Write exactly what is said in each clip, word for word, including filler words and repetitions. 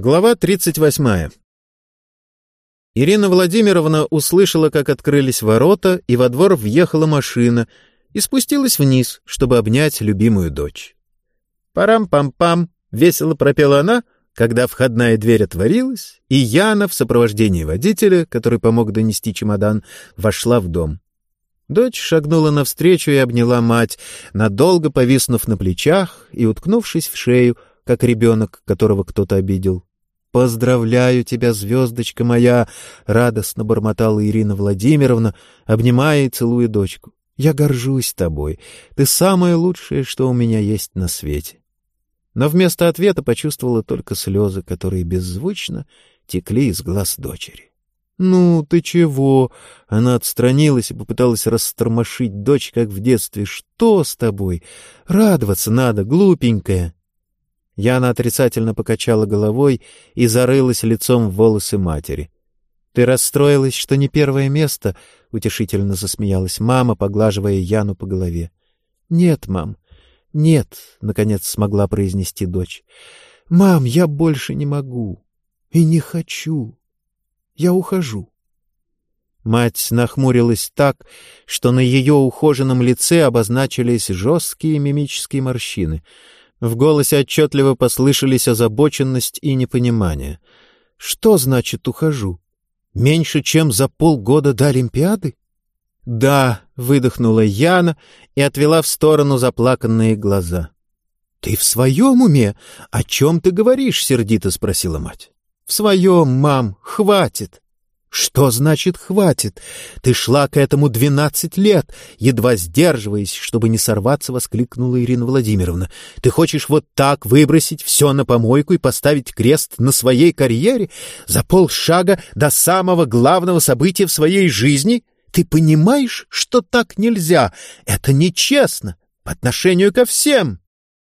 Глава тридцать восьмая. Ирина Владимировна услышала, как открылись ворота, и во двор въехала машина, и спустилась вниз, чтобы обнять любимую дочь. «Парам-пам-пам!» — весело пропела она, когда входная дверь отворилась, и Яна в сопровождении водителя, который помог донести чемодан, вошла в дом. Дочь шагнула навстречу и обняла мать, надолго повиснув на плечах и уткнувшись в шею, как ребенок, которого кто-то обидел. «Поздравляю тебя, звездочка моя!» — радостно бормотала Ирина Владимировна, обнимая и целуя дочку. «Я горжусь тобой. Ты самое лучшее, что у меня есть на свете». Но вместо ответа почувствовала только слезы, которые беззвучно текли из глаз дочери. «Ну, ты чего?» — она отстранилась и попыталась растормошить дочь, как в детстве. «Что с тобой? Радоваться надо, глупенькая». Яна отрицательно покачала головой и зарылась лицом в волосы матери. «Ты расстроилась, что не первое место?» — утешительно засмеялась мама, поглаживая Яну по голове. «Нет, мам, нет», — наконец смогла произнести дочь. «Мам, я больше не могу и не хочу. Я ухожу». Мать нахмурилась так, что на ее ухоженном лице обозначились жесткие мимические морщины. В голосе отчетливо послышались озабоченность и непонимание. «Что значит ухожу? Меньше, чем за полгода до Олимпиады?» «Да», — выдохнула Яна и отвела в сторону заплаканные глаза. «Ты в своем уме? О чем ты говоришь?» — сердито спросила мать. «В своем, мам, хватит». «Что значит «хватит»? Ты шла к этому двенадцать лет!» Едва сдерживаясь, чтобы не сорваться, воскликнула Ирина Владимировна. «Ты хочешь вот так выбросить все на помойку и поставить крест на своей карьере? За полшага до самого главного события в своей жизни? Ты понимаешь, что так нельзя? Это нечестно по отношению ко всем!»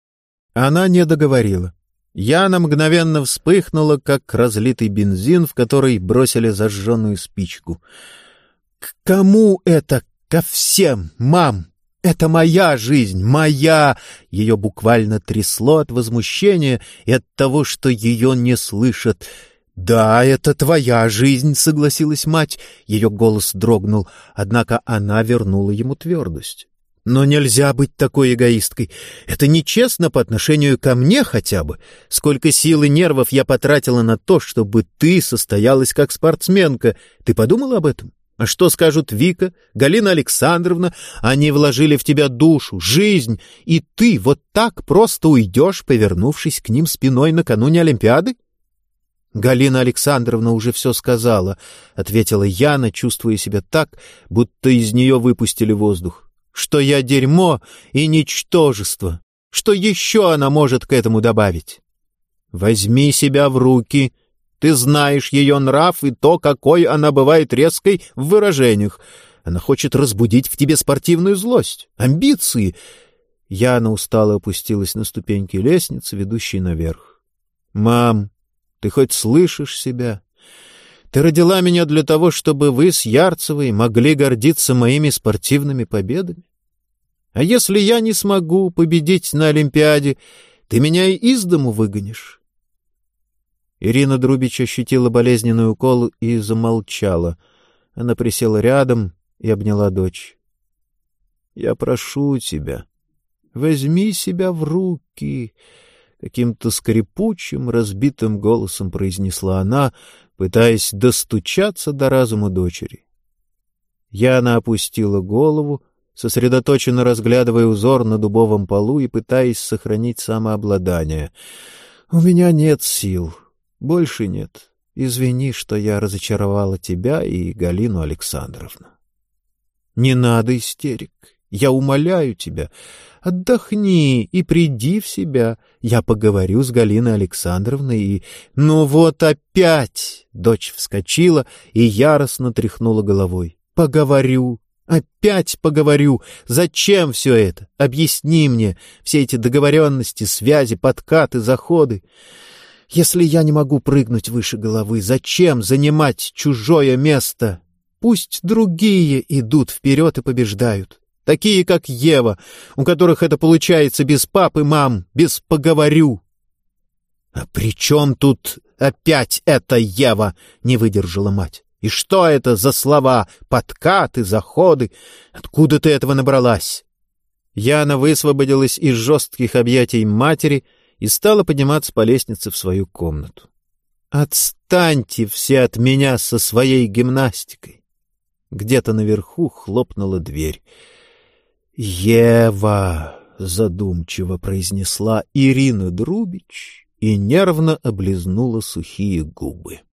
Она не договорила. Яна мгновенно вспыхнула, как разлитый бензин, в который бросили зажженную спичку. «К кому это ко всем, мам? Это моя жизнь, моя!» Ее буквально трясло от возмущения и от того, что ее не слышат. «Да, это твоя жизнь», — согласилась мать. Ее голос дрогнул, однако она вернула ему твердость. «Но нельзя быть такой эгоисткой. Это нечестно по отношению ко мне хотя бы. Сколько сил и нервов я потратила на то, чтобы ты состоялась как спортсменка. Ты подумала об этом? А что скажут Вика, Галина Александровна? Они вложили в тебя душу, жизнь, и ты вот так просто уйдешь, повернувшись к ним спиной накануне Олимпиады?» «Галина Александровна уже все сказала», — ответила Яна, чувствуя себя так, будто из нее выпустили воздух. «Что я дерьмо и ничтожество. Что еще она может к этому добавить?» «Возьми себя в руки. Ты знаешь ее нрав и то, какой она бывает резкой в выражениях. Она хочет разбудить в тебе спортивную злость, амбиции». Яна устало опустилась на ступеньки лестницы, ведущей наверх. «Мам, ты хоть слышишь себя? Ты родила меня для того, чтобы вы с Ярцевой могли гордиться моими спортивными победами. А если я не смогу победить на Олимпиаде, ты меня и из дому выгонишь». Ирина Друбич ощутила болезненный укол и замолчала. Она присела рядом и обняла дочь. «Я прошу тебя, возьми себя в руки», — каким-то скрипучим, разбитым голосом произнесла она, пытаясь достучаться до разума дочери. Яна опустила голову, сосредоточенно разглядывая узор на дубовом полу и пытаясь сохранить самообладание. «У меня нет сил, больше нет. Извини, что я разочаровала тебя и Галину Александровну». «Не надо истерик. Я умоляю тебя, отдохни и приди в себя. Я поговорю с Галиной Александровной и...» «Ну вот опять!» — дочь вскочила и яростно тряхнула головой. «Поговорю, опять поговорю. Зачем все это? Объясни мне все эти договоренности, связи, подкаты, заходы. Если я не могу прыгнуть выше головы, зачем занимать чужое место? Пусть другие идут вперед и побеждают. Такие, как Ева, у которых это получается без пап и мам, без «поговорю». — А при чем тут «Опять это Ева!» — не выдержала мать. «И что это за слова? Подкаты, заходы? Откуда ты этого набралась?» Яна высвободилась из жестких объятий матери и стала подниматься по лестнице в свою комнату. «Отстаньте все от меня со своей гимнастикой!» Где-то наверху хлопнула дверь. «Ева!» — задумчиво произнесла Ирина Друбич и нервно облизнула сухие губы.